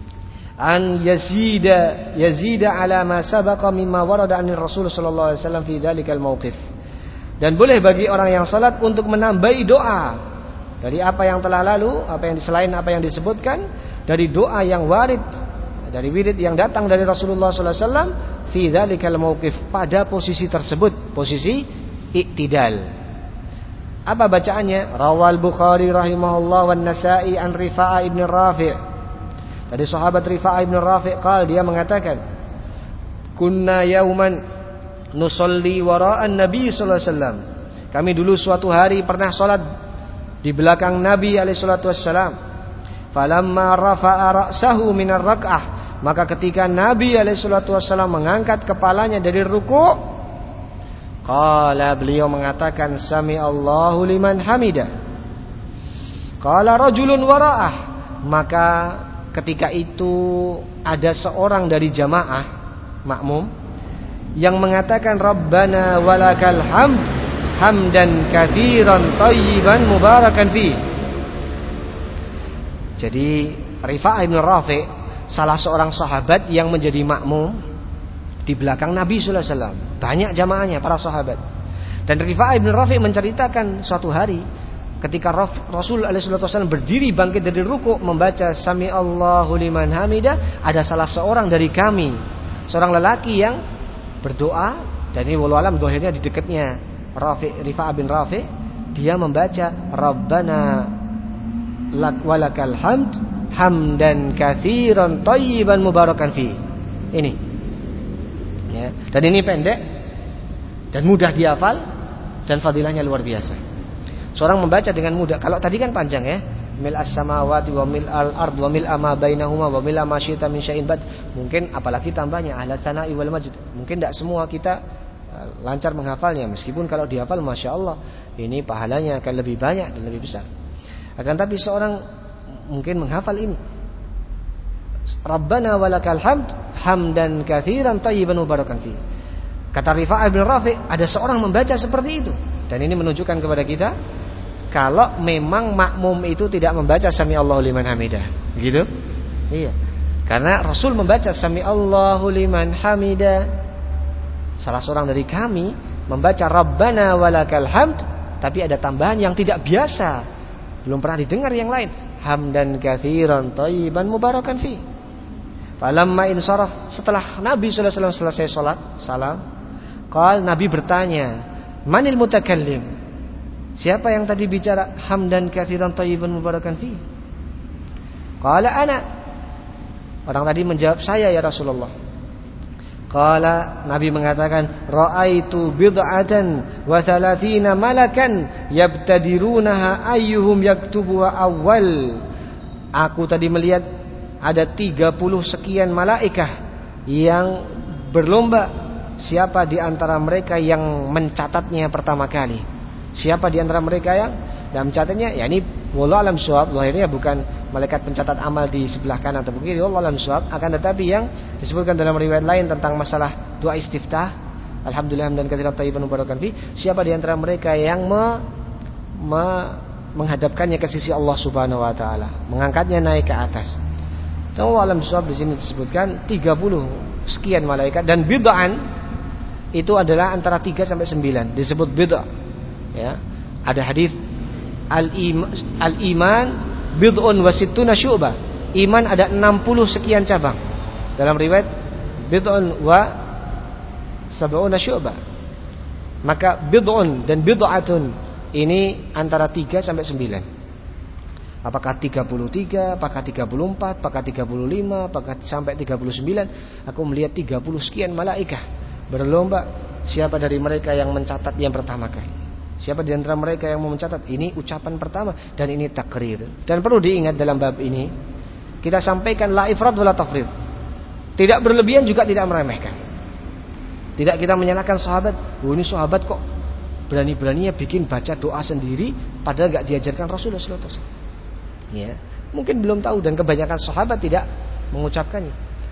an yazida yazida ala ma sabaqa mimma warada anir Rasul sallallahu alaihi wasallam fi dzalikal mauqif. Dan boleh bagi orang yang salat untuk menambahi doa dari apa yang telah lalu, apa yang selain apa yang disebutkan dari doa yang warid, dari wirid yang datang dari Rasulullah sallallahu alaihi wasallam fi dzalikal mauqif, pada posisi tersebut, posisi i'tidal. Apa bacaannya? Rawal Bukhari rahimahullah wan Nasa'i an Rifa'ah ibn Rafi'. Dari sahabat Rifa'ah ibn Rafi' qal, dia mengatakan kunna yauman nusalli wara'an nabi sallallahu alaihi wasallam. Kami dulu suatu hari pernah salat di belakang Nabi alaihi salatu wasallam. Falamma rafa'a ra'sahu minar rak'ah, maka ketika Nabi alaihi salatu wasallam mengangkat kepalanya dari ruku', qala, beliau mengatakan sami Allahu liman hamidah. Qala rajulun wara'ah, maka ketika itu ada seorang dari jamaah makmum yang mengatakan Rabbana walakal hamd hamdan katsiran thayyiban mubarakan fi. Jadi Rifa'ah bin Rafi' salah seorang sahabat yang menjadi makmum di belakang Nabi sallallahu alaihi wasallam. Banyak jamaahnya para sahabat. Dan Rifa'ah bin Rafi' menceritakan suatu hari ketika Rasul alaihi wasallam berdiri bangkit dari rukuk membaca sami Allahu liman hamidah, ada salah seorang dari kami, seorang lelaki yang berdoa, dan ini wallahu alam zahirnya di dekatnya Rafi' Rifa'ah bin Rafi', dia membaca Rabbana lak walakal hamd hamdan katsiran thayyiban mubarakan fi. Ini ya, dan ini pendek dan mudah dihafal dan fadilahnya luar biasa. Seorang membaca dengan mudah. Kalau tadi kan panjang ya, mil as-samawati wa mil al-ard wa mil ma bainahuma wa mil ma syi'ta min syai'in bad. Mungkin apalagi tambahnya ahlat sana'i wal majd. Mungkin tidak semua kita lancar menghafalnya. Meskipun kalau dihafal Masya Allah, ini pahalanya akan lebih banyak dan lebih besar. Akan tapi seorang mungkin menghafal ini, Rabbana walakal hamd hamdan katsiran thayyiban mubarakan fi. Kata Rifa'ah bin Rafi', ada seorang membaca seperti itu. Dan ini menunjukkan kepada kita kalau memang makmum itu tidak membaca sami Allahu liman hamidah. Begitu? Iya. Karena Rasul membaca sami Allahu liman hamidah. Salah seorang dari kami membaca Rabbana walakal hamd, tapi ada tambahan yang tidak biasa, belum pernah didengar yang lain, hamdan katsiran thayyiban mubarakan fi. Falamma insaraf, setelah Nabi sallallahu alaihi wasallam selesai salat salam, qal Nabi bertanya, manil mutakallim, siapa yang tadi bicara hamdan katsiran thayyiban mubarakan fi? Qala ana. Orang tadi menjawab, saya ya Rasulullah. Qala, Nabi mengatakan, ra'aitu bid'atan wa thalathina malakan yabtadirunaha ayyuhum yaktubu awal. Aku tadi melihat ada tiga puluh sekian malaikah yang berlomba siapa di antara mereka yang mencatatnya pertama kali. Siapa di antara mereka yang dan mencatatnya? Ya ini wallahu alam shawab, zahirnya bukan malaikat pencatat amal di sebelah kanan atau kiri, wallahu alam shawab. Akan tetapi yang disebutkan dalam riwayat lain tentang masalah doa istiftah, alhamdulillah dan katsiran thayyiban mubarakan fi, siapa di antara mereka yang me, me, menghadapkannya ke sisi Allah Subhanahu wa taala, mengangkatnya naik ke atas. Dan wallahu alam shawab, di sini disebutkan tiga puluh sekian malaikat, dan bid'an itu adalah antara tiga sampai sembilan disebut bid'ah. Ya. Ada hadis Al-iman, al-iman bid'un wa sittuna syu'bah. Iman ada enam puluh sekian cabang. Dalam riwayat bid'un wa sab'una syu'bah. Maka bid'un dan bid'atun ini antara tiga sampai sembilan. Apakah tiga puluh tiga, apakah tiga puluh empat, apakah tiga puluh lima, apakah sampai tiga puluh sembilan? Aku melihat tiga puluh sekian malaikah berlomba siapa dari mereka yang mencatat yang pertama kali. Siapa di antara mereka yang mau mencatat? Ini ucapan pertama dan ini takrir. Dan perlu diingat dalam bab ini, kita sampaikan la ifrad wala tafrid. Tidak berlebihan juga tidak meremehkan. Tidak kita menyalahkan sahabat, oh ini sahabat kok berani-beraninya bikin baca doa sendiri padahal enggak diajarkan Rasulullah sallallahu alaihi wasallam. Ya, mungkin belum tahu dan kebanyakan sahabat tidak mengucapkannya.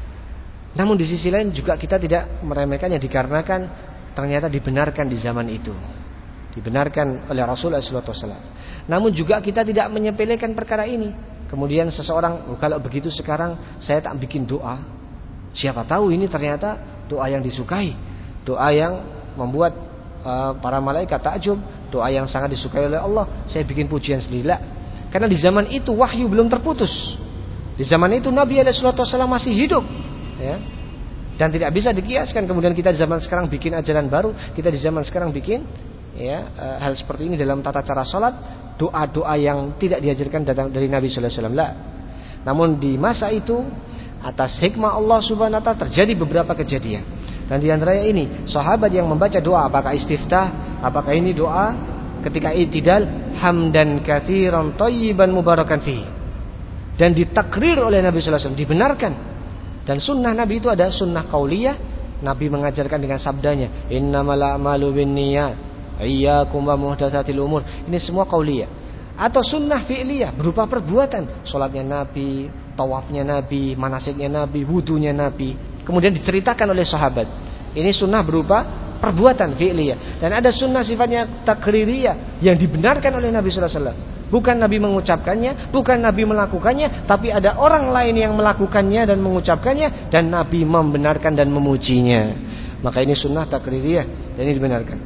Namun di sisi lain juga kita tidak meremehkannya dikarenakan ternyata dibenarkan di zaman itu. Dibenarkan oleh Rasulullah sallallahu alaihi wasallam. Namun juga kita tidak menyepelekan perkara ini. Kemudian seseorang, oh, kalau begitu sekarang saya tak bikin doa. Siapa tahu ini ternyata doa yang disukai, doa yang membuat uh, para malaikat takjub, doa yang sangat disukai oleh Allah. Saya bikin pujian sendiri. Karena di zaman itu wahyu belum terputus. Di zaman itu Nabi sallallahu alaihi wasallam masih hidup, ya. Dan tidak bisa dikiaskan. Kemudian kita di zaman sekarang bikin ajaran baru, kita di zaman sekarang bikin ya hal seperti ini dalam tata cara sholat, doa-doa yang tidak diajarkan datang dari Nabi sallallahu alaihi wasallam. Namun di masa itu atas hikmah Allah Subhanahu wa taala terjadi beberapa kejadian. Dan di antaranya ini, sahabat yang membaca doa apakah istiftah, apakah ini doa ketika i'tidal, hamdan katsiran thayyiban mubarakan fihi. Dan ditakrir oleh Nabi sallallahu alaihi wasallam, dibenarkan. Dan sunnah Nabi itu ada sunnah qauliyah. Nabi mengajarkan dengan sabdanya, innamal a'malu binniyat. Iyyakum wa muhdatsatil umur. Ini semua qauliyah. Atau sunnah fi'liyah berupa perbuatan, salatnya Nabi, tawafnya Nabi, manasiknya Nabi, wudunya Nabi. Kemudian diceritakan oleh sahabat. Ini sunnah berupa perbuatan fi'liyah. Dan ada sunnah sifatnya takririyah yang dibenarkan oleh Nabi sallallahu alaihi wasallam. Bukan Nabi mengucapkannya, bukan Nabi melakukannya, tapi ada orang lain yang melakukannya dan mengucapkannya, dan Nabi membenarkan dan memujinya. Maka ini sunnah takririyah dan ini dibenarkan.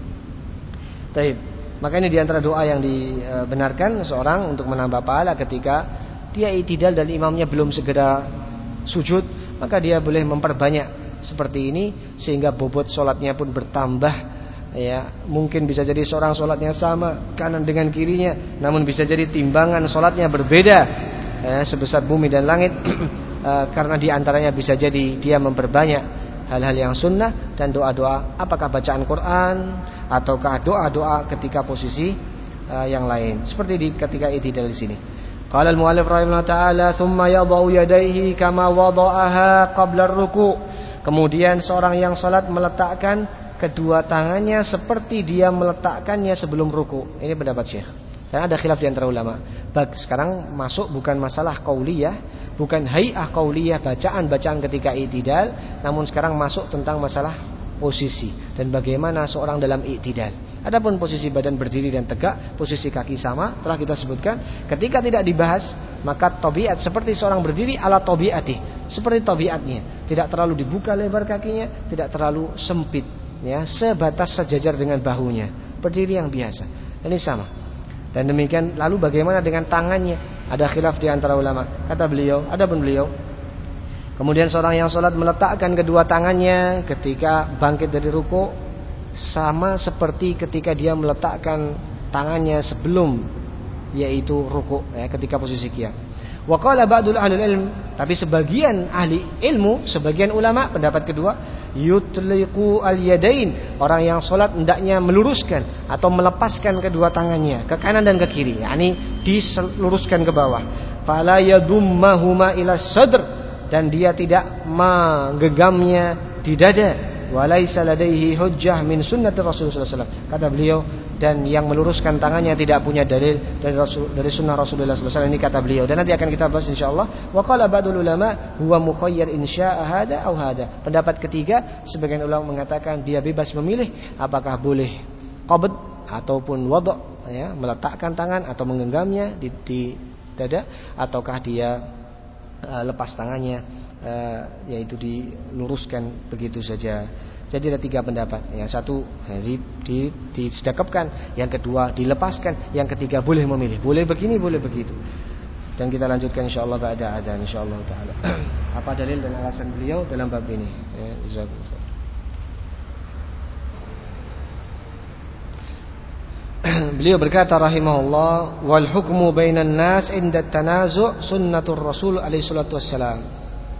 Taib. Maka ini diantara doa yang dibenarkan seorang untuk menambah pahala ketika dia i'tidal dan imamnya belum segera sujud, maka dia boleh memperbanyak seperti ini sehingga bobot sholatnya pun bertambah. Ya, mungkin bisa jadi seorang sholatnya sama kanan dengan kirinya, namun bisa jadi timbangan sholatnya berbeda, ya, sebesar bumi dan langit. Karena diantaranya bisa jadi dia memperbanyak hal-hal yang sunnah dan doa-doa, apakah bacaan Quran ataukah doa-doa ketika posisi uh, yang lain, seperti di ketika i'tidal di sini. Qala al-mu'allif rahimahullah taala, "Tsumma yadh'u yadayhi kama wada'aha qabla ar-ruku'." Kemudian seorang yang salat meletakkan kedua tangannya seperti dia meletakkannya sebelum ruku. Ini pendapat Syekh. Dan ada khilaf di antara ulama. Bag, sekarang masuk bukan masalah qauliyah, bukan hay'ah qauliyah, bacaan-bacaan ketika i'tidal, namun sekarang masuk tentang masalah posisi dan bagaimana seorang dalam i'tidal. Adapun posisi badan berdiri dan tegak, posisi kaki sama, telah kita sebutkan. Ketika tidak dibahas, maka tabiat seperti seorang berdiri ala tabiati, seperti tabiatnya, tidak terlalu dibuka lebar kakinya, tidak terlalu sempit, ya, sebatas sejajar dengan bahunya, berdiri yang biasa. Ini sama. Dan demikian, lalu bagaimana dengan tangannya? Ada khilaf di antara ulama. Kata beliau, adapun beliau, kemudian seorang yang sholat meletakkan kedua tangannya ketika bangkit dari ruku, sama seperti ketika dia meletakkan tangannya sebelum, yaitu ruku, ya, ketika posisi qiyam. Wa qala ba'dul ahlul ilm, tapi sebagian ahli ilmu, sebagian ulama pendapat kedua, yutliqu al-yadain, orang yang sholat hendaknya meluruskan atau melepaskan kedua tangannya ke kanan dan ke kiri, yakni diluruskan ke bawah. Fala yadummahuma ila sadr, dan dia tidak menggenggamnya di dada. Walaisa ladaihi hujjah min sunnati Rasulullah sallallahu alaihi wasallam. Kata beliau, dan yang meluruskan tangannya tidak punya dalil dari Rasul, dari sunnah Rasulullah sallallahu alaihi wasallam. Ini kata beliau, dan nanti akan kita bahas insyaallah. Wa qala ba'dul ulama huwa mukhayyar in syaa'a hada aw hada. Pendapat ketiga, sebagian ulama mengatakan dia bebas memilih apakah boleh qabd ataupun wad', ya, meletakkan tangan atau menggenggamnya di, di dada, ataukah dia uh, lepas tangannya, Uh, yaitu diluruskan begitu saja. Jadi ada tiga pendapat. Yang satu di, di, disedekapkan, yang kedua dilepaskan, yang ketiga boleh memilih, boleh begini, boleh begitu. Dan kita lanjutkan insyaallah ba'da adzan insyaallah taala. Apa dalil dan alasan beliau dalam bab ini? Ya, jazakumullah. Beliau berkata rahimahullah, wal hukmu bainan nas inda tanazu' sunnatur rasul alaihi salatu wassalam.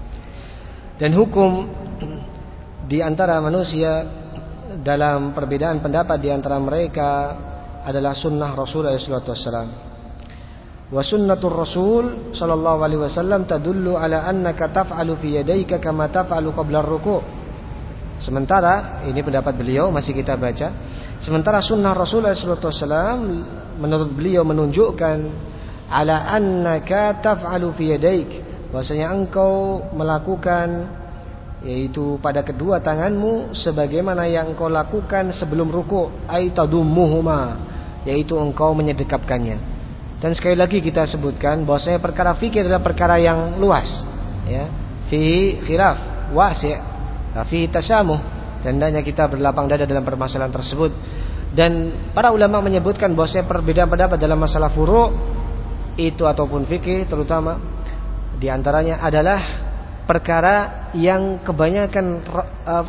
Dan hukum di antara manusia dalam perbedaan pendapat di antara mereka adalah sunnah Rasul alaihi salatu wassalam. Wa sunnatur Rasul sallallahu alaihi wasallam tadullu ala annaka taf'alu fi yadayka kama taf'alu qabla ar-ruku'. Sementara ini pendapat beliau, masih kita baca. Sementara sunnah Rasul alaihi salatu wassalam menurut beliau menunjukkan ala annaka taf'alu fi yadayk, bahwasanya engkau melakukan, yaitu pada kedua tanganmu, sebagaimana yang engkau lakukan sebelum ruku', ay tadummuhuma, yaitu engkau menyedekapkannya. Dan sekali lagi kita sebutkan bahwasanya perkara fikih adalah perkara yang luas, ya, fi khilaf wasi', fi tasamuh, dan hendaknya kita berlapang dada dalam permasalahan tersebut. Dan para ulama menyebutkan bahwasanya perbedaan pendapat dalam masalah furu' itu ataupun fikih terutama di antaranya adalah perkara yang kebanyakan uh,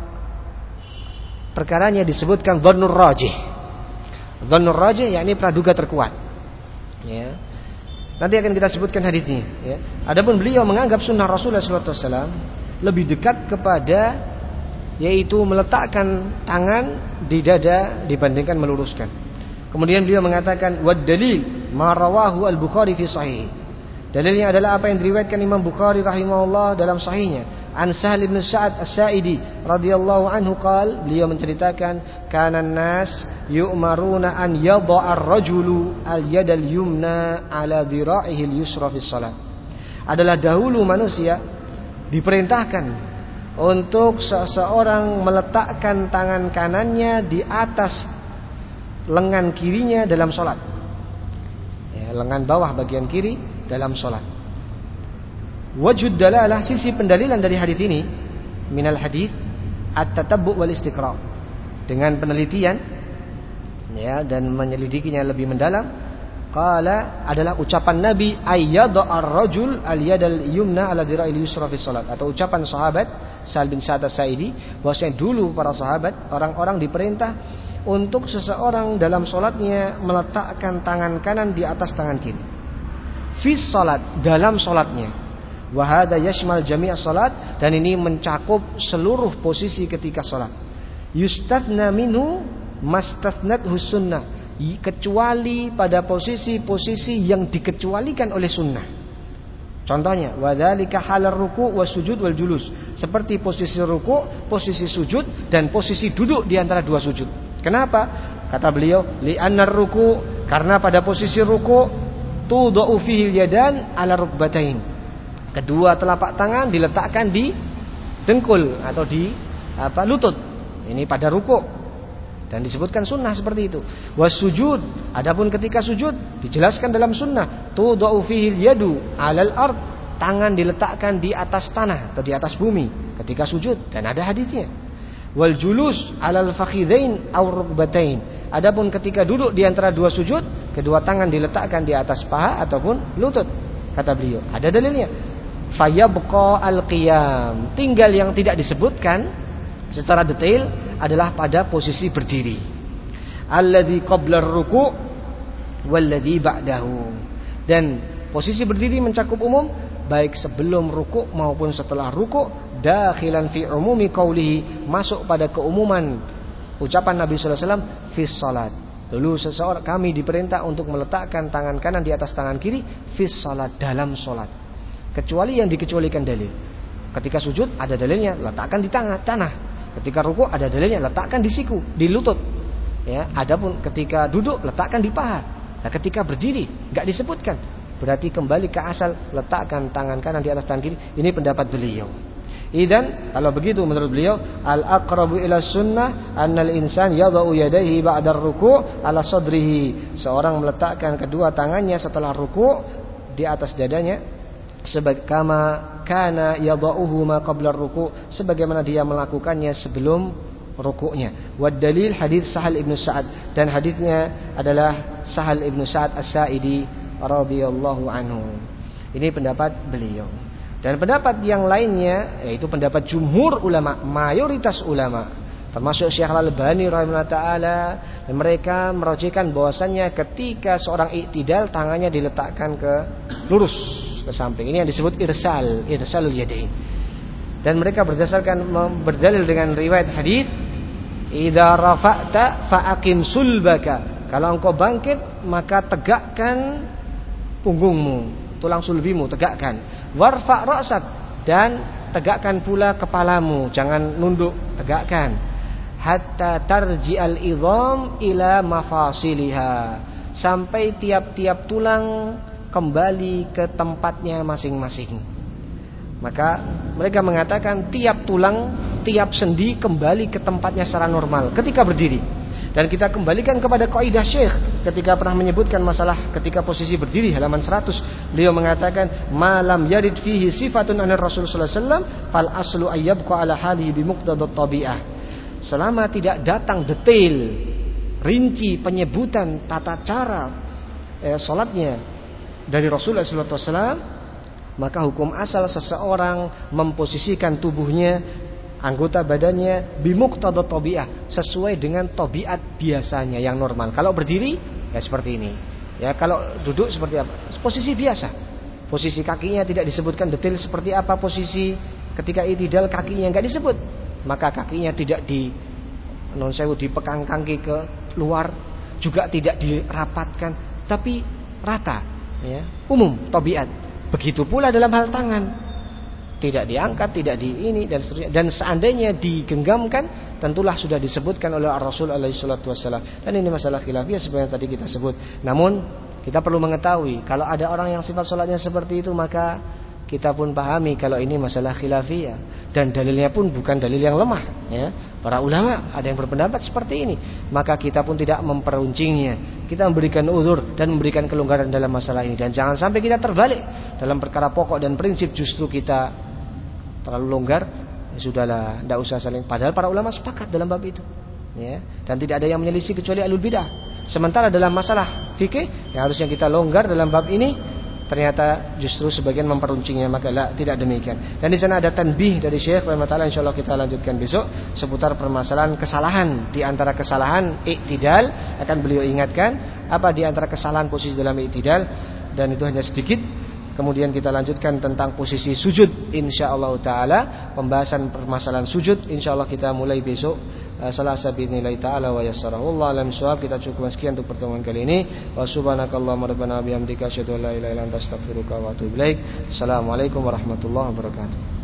perkaranya disebutkan dhannur rajih. Dhannur rajih yakni praduga terkuat. Ya. Nanti akan kita sebutkan hadisnya. Ya. Adapun beliau menganggap sunnah Rasulullah sallallahu alaihi wasallam lebih dekat kepada, yaitu meletakkan tangan di dada dibandingkan meluruskan. Kemudian beliau mengatakan wad dalil ma rawahu al-Bukhari fi sahih. Dalilnya adalah apa yang diriwayatkan Imam Bukhari rahimahullah dalam sahihnya. An Sahal bin Sa'ad As-Sa'idi radhiyallahu anhu qala, beliau menceritakan, kana an-nas yu'maruna an yadha'a ar-rajulu al-yad al-yumna ala dhira'ihi al-yusra fi shalah. Adalah dahulu manusia diperintahkan untuk seseorang meletakkan tangan kanannya di atas lengan kirinya dalam salat. Ya, lengan bawah bagian kiri dalam sholat. Wajud dalalah, sisi pendalilan dari hadis ini, minal hadis at-tatabbu' wal istiqra', dengan penelitian, ya, dan menyelidikinya lebih mendalam. Qala, adalah ucapan Nabi ayyada ar-rajul al-yadal yumna ala dira'il yusra fi salat, atau ucapan sahabat Sa'al bin Sa'ad As-Sa'idi, bahwasanya dulu para sahabat, orang-orang diperintah untuk seseorang dalam salatnya meletakkan tangan kanan di atas tangan kiri. Fi salat, dalam salatnya. Wa hadza yashmal jami' as-salat, dan ini mencakup seluruh posisi ketika salat. Yustathna minhu mastathnathu sunnah, kecuali pada posisi-posisi yang dikecualikan oleh sunnah. Contohnya, wadzalika halar ruku' wasujud wal julus. Seperti posisi ruku', posisi sujud dan posisi duduk di antara dua sujud. Kenapa? Kata beliau, li'annar ruku', karena pada posisi ruku' tudau fihi yadan ala rukbatain. Kedua telapak tangan diletakkan di dengkul atau di apa lutut. Ini pada ruku'. Dan disebutkan sunnah seperti itu. Wasujud, adapun ketika sujud dijelaskan dalam sunnah, tudau fihi yadu alal ard, tangan diletakkan di atas tanah atau di atas bumi ketika sujud, dan ada hadisnya. Wal julus alal fakhidain aw rukbatain, adapun ketika duduk di antara dua sujud, kedua tangan diletakkan di atas paha ataupun lutut. Kata beliau, ada dalilnya. Fayabqa al-qiyam, tinggal yang tidak disebutkan secara detail adalah pada posisi berdiri. Alladzi qabla ar-ruku' walladzi ba'dahu. Dan posisi berdiri mencakup umum, baik sebelum ruku' maupun setelah ruku', dakhilan fi umumi qaulihi, masuk pada keumuman ucapan Nabi sallallahu alaihi wasallam fi shalat. Lalu seseorang kami diperintah untuk meletakkan tangan kanan di atas tangan kiri fi shalat, dalam salat. Kecuali yang dikecualikan dalil. Ketika sujud ada dalilnya, letakkan di tangan tanah. Ketika ruku' ada dalilnya, letakkan di siku, di lutut. Ya, adapun ketika duduk letakkan di paha. Nah, ketika berdiri enggak disebutkan. Berarti kembali ke asal, letakkan tangan kanan di atas tangan kiri. Ini pendapat beliau. Idzan, kalau begitu menurut beliau, al-aqrabu ila sunnah annal insan yadau yadayhi ba'da ruku' ala sadrihi. Seorang meletakkan kedua tangannya setelah ruku' di atas dadanya, sebagaimana kana yadauhu ma qabla ruku', sebagaimana dia melakukannya sebelum rukuknya. Wad dalil hadis Sahal ibnu Sa'ad, dan hadisnya adalah Sahal ibnu Sa'ad As-Sa'idi radhiyallahu anhu. Ini pendapat beliau. Dan pendapat yang lainnya yaitu pendapat jumhur ulama, mayoritas ulama, termasuk Syekh Al-Albani rahimahullah taala, dan mereka merujukkan bahwasannya ketika seorang i'tidal tangannya diletakkan ke lurus ke samping. Ini yang disebut irsal, irsalul yadain. Dan mereka berdasarkan berdalil dengan riwayat hadis, idza rafa'ta fa'aqim sulbaka. Kalau engkau bangkit maka tegakkan punggungmu, tulang sulbimu tegakkan. Warfa' ra'sak, dan tegakkan pula kepalamu, jangan nunduk, tegakkan. Hatta tarji'al idham ila mafasiliha, sampai tiap-tiap tulang kembali ke tempatnya masing-masing. Maka mereka mengatakan tiap tulang, tiap sendi kembali ke tempatnya secara normal ketika berdiri. Dan kita kembalikan kepada kaidah Syekh ketika pernah menyebutkan masalah ketika posisi berdiri, halaman seratus. Beliau mengatakan, malam yarid fihi sifatun anir Rasul sallallahu alaihi wasallam fal aslu ayyabqa ala halihi bimuqtadat tabi'ah. Selama tidak datang detail, rinci penyebutan tata cara eh, salatnya dari Rasulullah sallallahu alaihi wasallam, maka hukum asal seseorang memposisikan tubuhnya, anggota badannya bimuqtadat tabi'ah, sesuai dengan tabiat biasanya yang normal. Kalau berdiri ya seperti ini. Ya, kalau duduk seperti apa? Posisi biasa. Posisi kakinya tidak disebutkan detail seperti apa posisi ketika i'tidal, kakinya enggak disebut. Maka kakinya tidak di non sewu dipekang kaki ke luar, juga tidak dirapatkan, tapi rata. Ya, umum tabiat. Begitu pula dalam hal tangan, tidak diangkat, tidak di ini dan seterusnya. Dan seandainya digenggamkan, tentulah sudah disebutkan oleh Rasul alaihi salatu wasallam. Dan ini masalah khilafiyah seperti yang tadi kita sebut. Namun kita perlu mengetahui, kalau ada orang yang sifat salatnya seperti itu, maka kita pun pahami kalau ini masalah khilafiyah, dan dalilnya pun bukan dalil yang lemah. Ya, para ulama ada yang berpendapat seperti ini, maka kita pun tidak memperuncingnya. Kita memberikan uzur dan memberikan kelonggaran dalam masalah ini, dan jangan sampai kita terbalik dalam perkara pokok dan prinsip justru kita terlalu longgar. Ya, sudahlah, tidak usah saling. Padahal para ulama sepakat dalam bab itu. Ya, dan tidak ada yang menyelisih kecuali ahlul bidah. Sementara dalam masalah fikih yang harusnya kita longgar dalam bab ini, ternyata justru sebagian memperuncingnya. Maka lah, tidak demikian. Dan di sana ada tanbih dari Syekh rahimahullah taala, insyaallah kita lanjutkan besok seputar permasalahan kesalahan. Di antara kesalahan i'tidal akan beliau ingatkan apa di antara kesalahan posisi dalam i'tidal, dan itu hanya sedikit. kemudian kita lanjutkan tentang posisi sujud insyaallah taala. Pembahasan permasalahan sujud insyaallah kita mulai besok Selasa biidznillah taala wa yassarahu Allah alam shawab. Kita cukupkan sekian untuk pertemuan kali ini. Wa subhanakallahumma rabbana bihamdika asyhadu an la ilaha illa anta astaghfiruka wa atubu ilaik. Assalamualaikum warahmatullahi wabarakatuh.